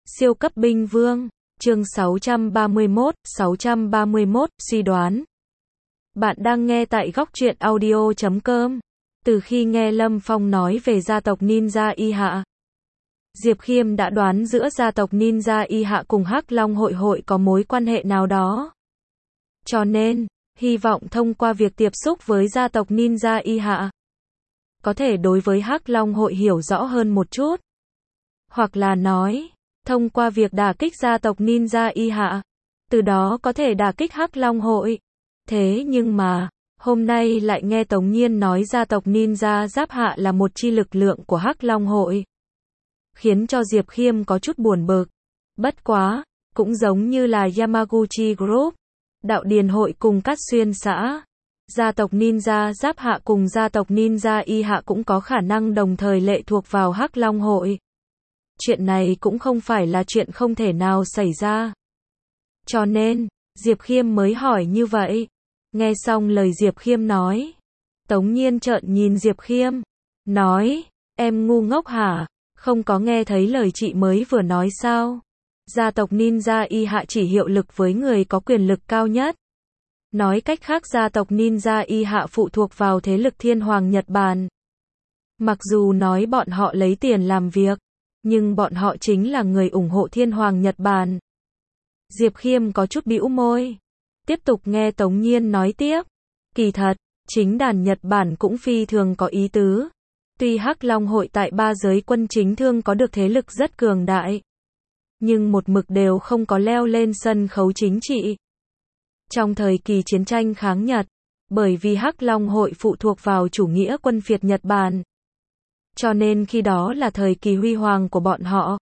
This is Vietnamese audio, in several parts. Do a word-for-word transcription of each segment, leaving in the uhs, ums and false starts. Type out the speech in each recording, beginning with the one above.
Siêu cấp binh vương, chương sáu trăm ba mươi mốt, sáu trăm ba mươi mốt, suy đoán. Bạn đang nghe tại góc truyện audio chấm com. Từ khi nghe Lâm Phong nói về gia tộc Ninja Y Hạ, Diệp Khiêm đã đoán giữa gia tộc Ninja Y Hạ cùng Hắc Long hội hội có mối quan hệ nào đó. Cho nên, hy vọng thông qua việc tiếp xúc với gia tộc Ninja Y Hạ, có thể đối với Hắc Long hội hiểu rõ hơn một chút. Hoặc là nói, thông qua việc đả kích gia tộc Ninja Y Hạ, từ đó có thể đả kích Hắc Long hội. Thế nhưng mà, hôm nay lại nghe Tống Nhiên nói gia tộc Ninja Giáp Hạ là một chi lực lượng của Hắc Long hội, khiến cho Diệp Khiêm có chút buồn bực. Bất quá, cũng giống như là Yamaguchi Group, Đạo Điền hội cùng Cát Xuyên xã, gia tộc Ninja Giáp Hạ cùng gia tộc Ninja Y Hạ cũng có khả năng đồng thời lệ thuộc vào Hắc Long hội. Chuyện này cũng không phải là chuyện không thể nào xảy ra. Cho nên, Diệp Khiêm mới hỏi như vậy. Nghe xong lời Diệp Khiêm nói, Tống Nhiên trợn nhìn Diệp Khiêm, nói, em ngu ngốc hả, không có nghe thấy lời chị mới vừa nói sao? Gia tộc Ninja Y Hạ chỉ hiệu lực với người có quyền lực cao nhất. Nói cách khác gia tộc Ninja Y Hạ phụ thuộc vào thế lực Thiên Hoàng Nhật Bản. Mặc dù nói bọn họ lấy tiền làm việc, nhưng bọn họ chính là người ủng hộ Thiên Hoàng Nhật Bản. Diệp Khiêm có chút bĩu môi. Tiếp tục nghe Tống Nhiên nói tiếp. Kỳ thật, chính đàn Nhật Bản cũng phi thường có ý tứ. Tuy Hắc Long hội tại ba giới quân chính thương có được thế lực rất cường đại, nhưng một mực đều không có leo lên sân khấu chính trị. Trong thời kỳ chiến tranh kháng Nhật, bởi vì Hắc Long hội phụ thuộc vào chủ nghĩa quân phiệt Nhật Bản, cho nên khi đó là thời kỳ huy hoàng của bọn họ.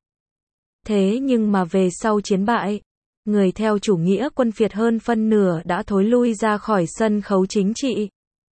Thế nhưng mà về sau chiến bại, người theo chủ nghĩa quân phiệt hơn phân nửa đã thối lui ra khỏi sân khấu chính trị.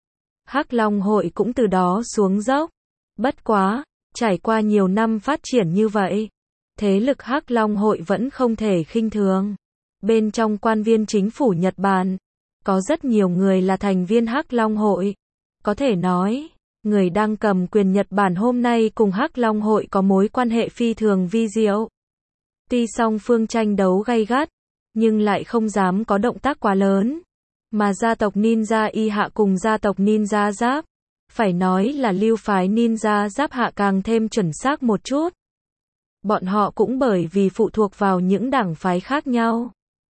Hắc Long hội cũng từ đó xuống dốc. Bất quá, trải qua nhiều năm phát triển như vậy, thế lực Hắc Long hội vẫn không thể khinh thường. Bên trong quan viên chính phủ Nhật Bản, có rất nhiều người là thành viên Hắc Long hội. Có thể nói, người đang cầm quyền Nhật Bản hôm nay cùng Hắc Long hội có mối quan hệ phi thường vi diệu. Tuy song phương tranh đấu gay gắt, nhưng lại không dám có động tác quá lớn. Mà gia tộc Ninja Y Hạ cùng gia tộc Ninja Giáp, phải nói là lưu phái Ninja Giáp Hạ càng thêm chuẩn xác một chút. Bọn họ cũng bởi vì phụ thuộc vào những đảng phái khác nhau,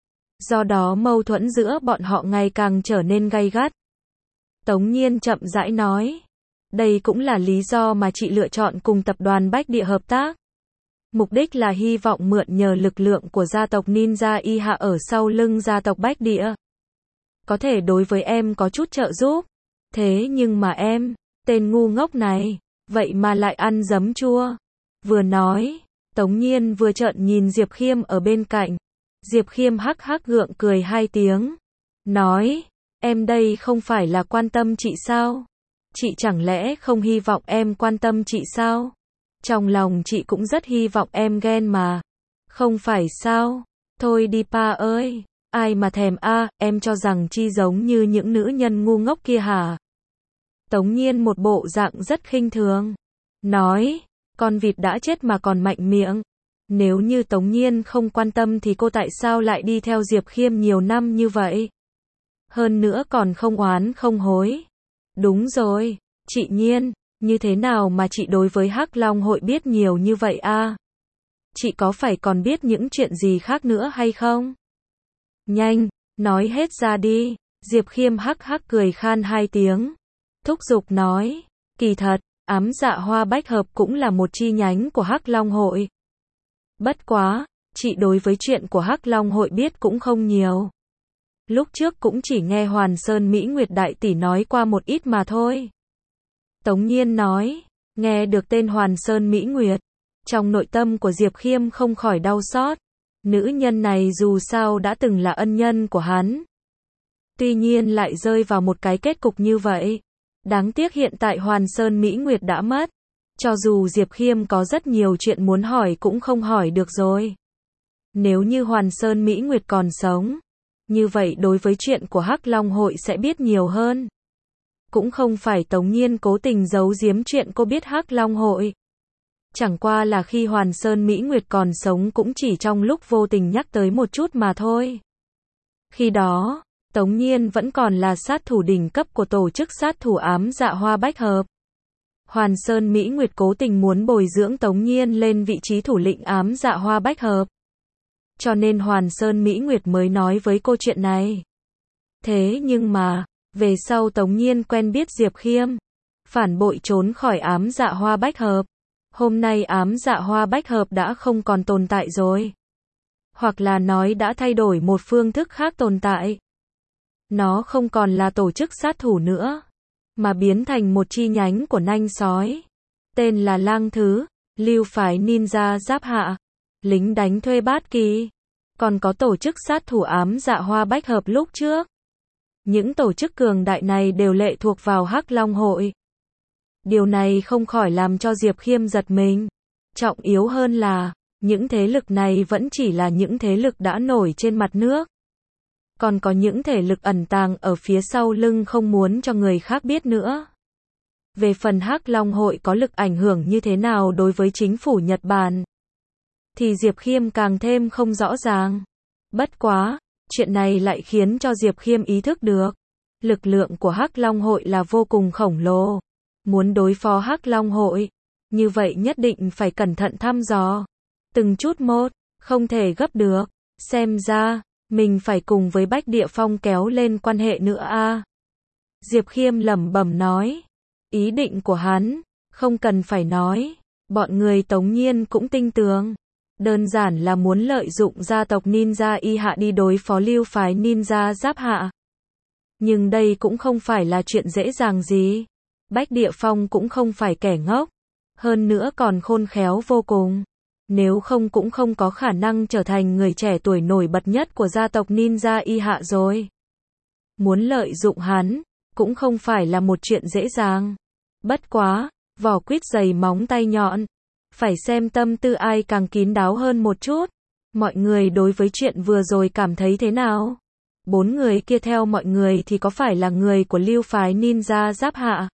do đó mâu thuẫn giữa bọn họ ngày càng trở nên gay gắt. Tống Nhiên chậm rãi nói, đây cũng là lý do mà chị lựa chọn cùng tập đoàn Bách Địa hợp tác. Mục đích là hy vọng mượn nhờ lực lượng của gia tộc Ninja Y Hạ ở sau lưng gia tộc Bách Địa, có thể đối với em có chút trợ giúp. Thế nhưng mà em, tên ngu ngốc này, vậy mà lại ăn giấm chua. Vừa nói, Tống Nhiên vừa trợn nhìn Diệp Khiêm ở bên cạnh. Diệp Khiêm hắc hắc gượng cười hai tiếng, nói, em đây không phải là quan tâm chị sao? Chị chẳng lẽ không hy vọng em quan tâm chị sao? Trong lòng chị cũng rất hy vọng em ghen mà. Không phải sao? Thôi đi pa ơi, ai mà thèm a, à, em cho rằng chi giống như những nữ nhân ngu ngốc kia hả? Tống Nhiên một bộ dạng rất khinh thường, nói, con vịt đã chết mà còn mạnh miệng. Nếu như Tống Nhiên không quan tâm thì cô tại sao lại đi theo Diệp Khiêm nhiều năm như vậy? Hơn nữa còn không oán không hối. Đúng rồi, chị Nhiên, như thế nào mà chị đối với Hắc Long hội biết nhiều như vậy a? À? Chị có phải còn biết những chuyện gì khác nữa hay không? Nhanh, nói hết ra đi. Diệp Khiêm hắc hắc cười khan hai tiếng, thúc giục nói, kỳ thật, ám dạ hoa bách hợp cũng là một chi nhánh của Hắc Long hội. Bất quá, chị đối với chuyện của Hắc Long hội biết cũng không nhiều. Lúc trước cũng chỉ nghe Hoàn Sơn Mỹ Nguyệt đại tỷ nói qua một ít mà thôi. Tống Nhiên nói, nghe được tên Hoàn Sơn Mỹ Nguyệt, trong nội tâm của Diệp Khiêm không khỏi đau xót. Nữ nhân này dù sao đã từng là ân nhân của hắn, tuy nhiên lại rơi vào một cái kết cục như vậy. Đáng tiếc hiện tại Hoàn Sơn Mỹ Nguyệt đã mất. Cho dù Diệp Khiêm có rất nhiều chuyện muốn hỏi cũng không hỏi được rồi. Nếu như Hoàn Sơn Mỹ Nguyệt còn sống, như vậy đối với chuyện của Hắc Long hội sẽ biết nhiều hơn. Cũng không phải Tống Nhiên cố tình giấu giếm chuyện cô biết Hắc Long hội. Chẳng qua là khi Hoàn Sơn Mỹ Nguyệt còn sống cũng chỉ trong lúc vô tình nhắc tới một chút mà thôi. Khi đó, Tống Nhiên vẫn còn là sát thủ đỉnh cấp của tổ chức sát thủ ám dạ hoa bách hợp. Hoàn Sơn Mỹ Nguyệt cố tình muốn bồi dưỡng Tống Nhiên lên vị trí thủ lĩnh ám dạ hoa bách hợp. Cho nên Hoàn Sơn Mỹ Nguyệt mới nói với cô chuyện này. Thế nhưng mà, về sau Tống Nhiên quen biết Diệp Khiêm, phản bội trốn khỏi ám dạ hoa bách hợp. Hôm nay ám dạ hoa bách hợp đã không còn tồn tại rồi. Hoặc là nói đã thay đổi một phương thức khác tồn tại. Nó không còn là tổ chức sát thủ nữa, mà biến thành một chi nhánh của nanh sói. Tên là Lang Thứ, lưu phái ninja giáp hạ, lính đánh thuê bát kỳ. Còn có tổ chức sát thủ ám dạ hoa bách hợp lúc trước. Những tổ chức cường đại này đều lệ thuộc vào Hắc Long Hội. Điều này không khỏi làm cho Diệp Khiêm giật mình. Trọng yếu hơn là, những thế lực này vẫn chỉ là những thế lực đã nổi trên mặt nước. Còn có những thể lực ẩn tàng ở phía sau lưng không muốn cho người khác biết nữa. Về phần Hắc Long Hội có lực ảnh hưởng như thế nào đối với chính phủ Nhật Bản, thì Diệp Khiêm càng thêm không rõ ràng. Bất quá, chuyện này lại khiến cho Diệp Khiêm ý thức được. Lực lượng của Hắc Long Hội là vô cùng khổng lồ. Muốn đối phó Hắc Long Hội, như vậy nhất định phải cẩn thận thăm dò. Từng chút một, không thể gấp được. Xem ra, mình phải cùng với Bách Địa Phong kéo lên quan hệ nữa a. Diệp Khiêm lẩm bẩm nói. Ý định của hắn, không cần phải nói. Bọn người Tống Nhiên cũng tinh tường. Đơn giản là muốn lợi dụng gia tộc ninja y hạ đi đối phó lưu phái ninja giáp hạ. Nhưng đây cũng không phải là chuyện dễ dàng gì. Bách Địa Phong cũng không phải kẻ ngốc. Hơn nữa còn khôn khéo vô cùng. Nếu không cũng không có khả năng trở thành người trẻ tuổi nổi bật nhất của gia tộc ninja y hạ rồi. Muốn lợi dụng hắn, cũng không phải là một chuyện dễ dàng. Bất quá, vỏ quýt dày móng tay nhọn. Phải xem tâm tư ai càng kín đáo hơn một chút. Mọi người đối với chuyện vừa rồi cảm thấy thế nào? Bốn người kia theo mọi người thì có phải là người của lưu phái ninja giáp hạ?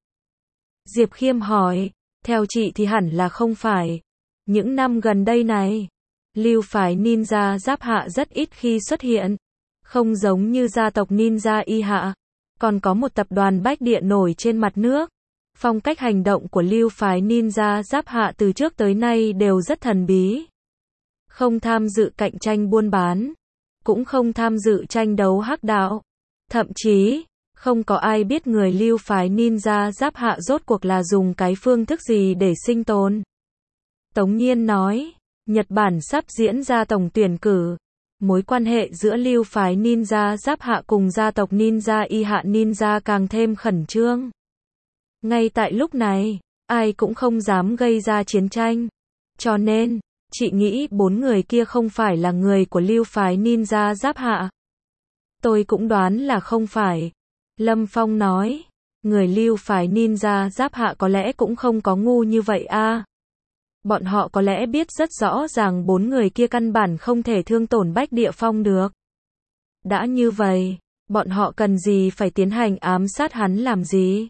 Diệp Khiêm hỏi. Theo chị thì hẳn là không phải. Những năm gần đây này, lưu phái ninja giáp hạ rất ít khi xuất hiện. Không giống như gia tộc ninja y hạ. Còn có một tập đoàn bách địa nổi trên mặt nước. Phong cách hành động của lưu phái ninja giáp hạ từ trước tới nay đều rất thần bí. Không tham dự cạnh tranh buôn bán. Cũng không tham dự tranh đấu hắc đạo. Thậm chí, không có ai biết người lưu phái ninja giáp hạ rốt cuộc là dùng cái phương thức gì để sinh tồn. Tống Nhiên nói, Nhật Bản sắp diễn ra tổng tuyển cử. Mối quan hệ giữa lưu phái ninja giáp hạ cùng gia tộc ninja y hạ ninja càng thêm khẩn trương. Ngay tại lúc này, ai cũng không dám gây ra chiến tranh. Cho nên, chị nghĩ bốn người kia không phải là người của lưu phái ninja giáp hạ. Tôi cũng đoán là không phải. Lâm Phong nói, người lưu phái ninja giáp hạ có lẽ cũng không có ngu như vậy a. Bọn họ có lẽ biết rất rõ ràng bốn người kia căn bản không thể thương tổn Bách Địa Phong được. Đã như vậy, bọn họ cần gì phải tiến hành ám sát hắn làm gì?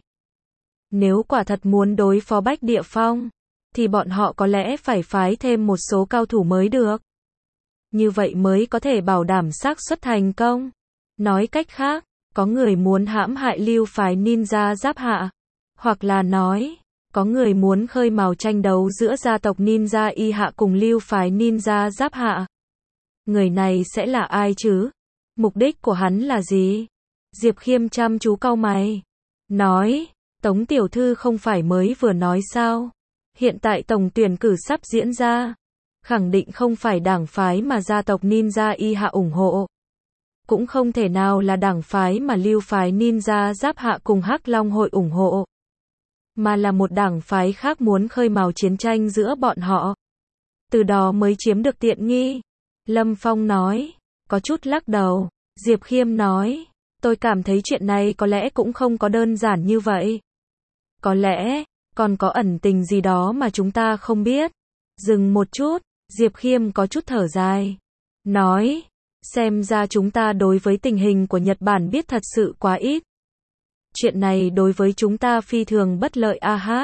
Nếu quả thật muốn đối phó Bách Địa Phong, thì bọn họ có lẽ phải phái thêm một số cao thủ mới được. Như vậy mới có thể bảo đảm xác suất thành công. Nói cách khác, có người muốn hãm hại lưu phái ninja giáp hạ. Hoặc là nói, có người muốn khơi mào tranh đấu giữa gia tộc ninja y hạ cùng lưu phái ninja giáp hạ. Người này sẽ là ai chứ? Mục đích của hắn là gì? Diệp Khiêm chăm chú cau mày. Nói, Tống tiểu thư không phải mới vừa nói sao? Hiện tại tổng tuyển cử sắp diễn ra. Khẳng định không phải đảng phái mà gia tộc ninja y hạ ủng hộ. Cũng không thể nào là đảng phái mà lưu phái ninja giáp hạ cùng Hắc Long Hội ủng hộ. Mà là một đảng phái khác muốn khơi mào chiến tranh giữa bọn họ. Từ đó mới chiếm được tiện nghi. Lâm Phong nói, có chút lắc đầu. Diệp Khiêm nói, tôi cảm thấy chuyện này có lẽ cũng không có đơn giản như vậy. Có lẽ, còn có ẩn tình gì đó mà chúng ta không biết. Dừng một chút, Diệp Khiêm có chút thở dài. Nói, xem ra chúng ta đối với tình hình của Nhật Bản biết thật sự quá ít. Chuyện này đối với chúng ta phi thường bất lợi a hát.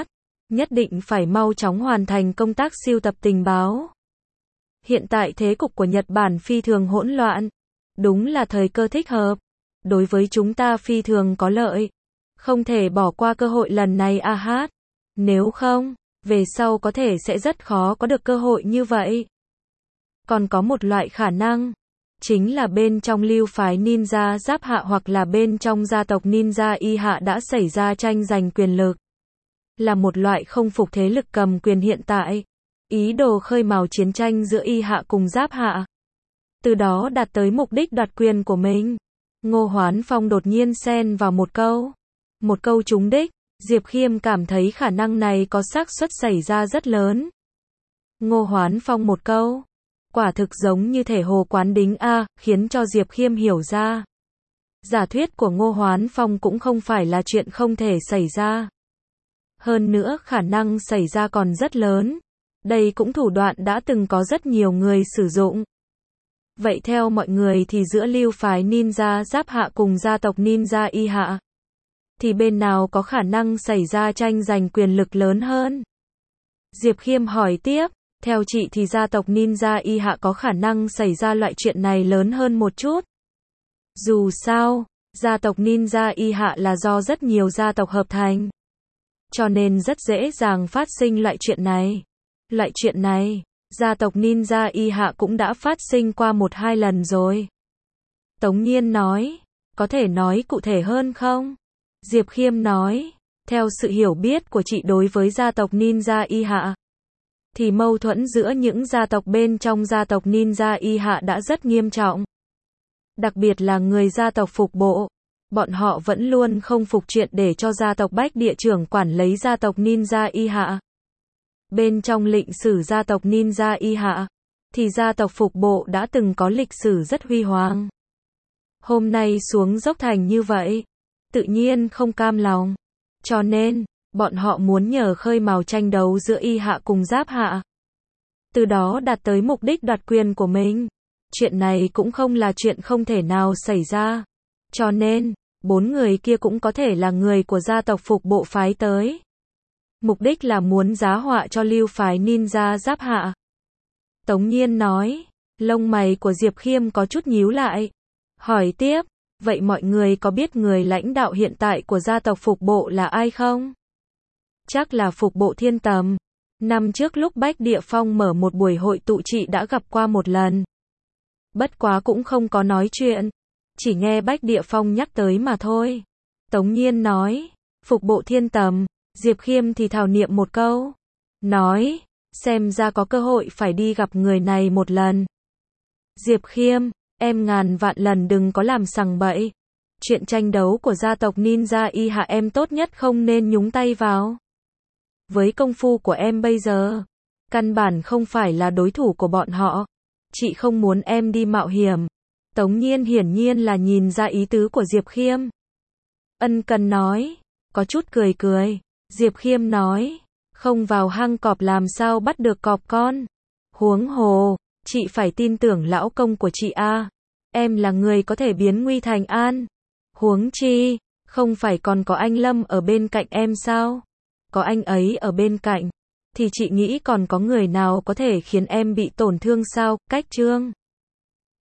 Nhất định phải mau chóng hoàn thành công tác sưu tập tình báo. Hiện tại thế cục của Nhật Bản phi thường hỗn loạn. Đúng là thời cơ thích hợp. Đối với chúng ta phi thường có lợi. Không thể bỏ qua cơ hội lần này a hát. Nếu không, về sau có thể sẽ rất khó có được cơ hội như vậy. Còn có một loại khả năng, chính là bên trong lưu phái ninja Giáp Hạ hoặc là bên trong gia tộc ninja Y Hạ đã xảy ra tranh giành quyền lực. Là một loại không phục thế lực cầm quyền hiện tại. Ý đồ khơi mào chiến tranh giữa Y Hạ cùng Giáp Hạ. Từ đó đạt tới mục đích đoạt quyền của mình. Ngô Hoán Phong đột nhiên xen vào một câu. Một câu trúng đích. Diệp Khiêm cảm thấy khả năng này có xác suất xảy ra rất lớn. Ngô Hoán Phong một câu. Quả thực giống như thể hồ quán đính A, khiến cho Diệp Khiêm hiểu ra. Giả thuyết của Ngô Hoán Phong cũng không phải là chuyện không thể xảy ra. Hơn nữa khả năng xảy ra còn rất lớn. Đây cũng thủ đoạn đã từng có rất nhiều người sử dụng. Vậy theo mọi người thì giữa lưu phái ninja Giáp Hạ cùng gia tộc ninja Y Hạ, thì bên nào có khả năng xảy ra tranh giành quyền lực lớn hơn? Diệp Khiêm hỏi tiếp, theo chị thì gia tộc ninja Y Hạ có khả năng xảy ra loại chuyện này lớn hơn một chút. Dù sao, gia tộc ninja Y Hạ là do rất nhiều gia tộc hợp thành. Cho nên rất dễ dàng phát sinh loại chuyện này. Loại chuyện này, gia tộc ninja Y Hạ cũng đã phát sinh qua một hai lần rồi. Tống Nhiên nói, có thể nói cụ thể hơn không? Diệp Khiêm nói, theo sự hiểu biết của chị đối với gia tộc ninja Y Hạ, thì mâu thuẫn giữa những gia tộc bên trong gia tộc ninja Y Hạ đã rất nghiêm trọng. Đặc biệt là người gia tộc Phục Bộ. Bọn họ vẫn luôn không phục chuyện để cho gia tộc Bách Địa trưởng quản lấy gia tộc ninja Y Hạ. Bên trong lịch sử gia tộc ninja Y Hạ, thì gia tộc Phục Bộ đã từng có lịch sử rất huy hoàng. Hôm nay xuống dốc thành như vậy, tự nhiên không cam lòng. Cho nên, bọn họ muốn nhờ khơi mào tranh đấu giữa Y Hạ cùng Giáp Hạ. Từ đó đạt tới mục đích đoạt quyền của mình. Chuyện này cũng không là chuyện không thể nào xảy ra. Cho nên, bốn người kia cũng có thể là người của gia tộc Phục Bộ phái tới. Mục đích là muốn giá họa cho lưu phái ninja Giáp Hạ. Tống Nhiên nói, lông mày của Diệp Khiêm có chút nhíu lại. Hỏi tiếp, vậy mọi người có biết người lãnh đạo hiện tại của gia tộc Phục Bộ là ai không? Chắc là Phục Bộ Thiên Tầm. Năm trước lúc Bách Địa Phong mở một buổi hội tụ chị đã gặp qua một lần. Bất quá cũng không có nói chuyện. Chỉ nghe Bách Địa Phong nhắc tới mà thôi. Tống Nhiên nói, Phục Bộ Thiên Tầm. Diệp Khiêm thì thảo niệm một câu. Nói, xem ra có cơ hội phải đi gặp người này một lần. Diệp Khiêm, em ngàn vạn lần đừng có làm sằng bậy. Chuyện tranh đấu của gia tộc ninja Y Hạ em tốt nhất không nên nhúng tay vào. Với công phu của em bây giờ, căn bản không phải là đối thủ của bọn họ. Chị không muốn em đi mạo hiểm. Tống Nhiên hiển nhiên là nhìn ra ý tứ của Diệp Khiêm. Ân Cần nói, có chút cười cười. Diệp Khiêm nói, không vào hang cọp làm sao bắt được cọp con. Huống hồ, chị phải tin tưởng lão công của chị a. Em là người có thể biến nguy thành an. Huống chi, không phải còn có anh Lâm ở bên cạnh em sao? Có anh ấy ở bên cạnh, thì chị nghĩ còn có người nào có thể khiến em bị tổn thương sao? Cách Trương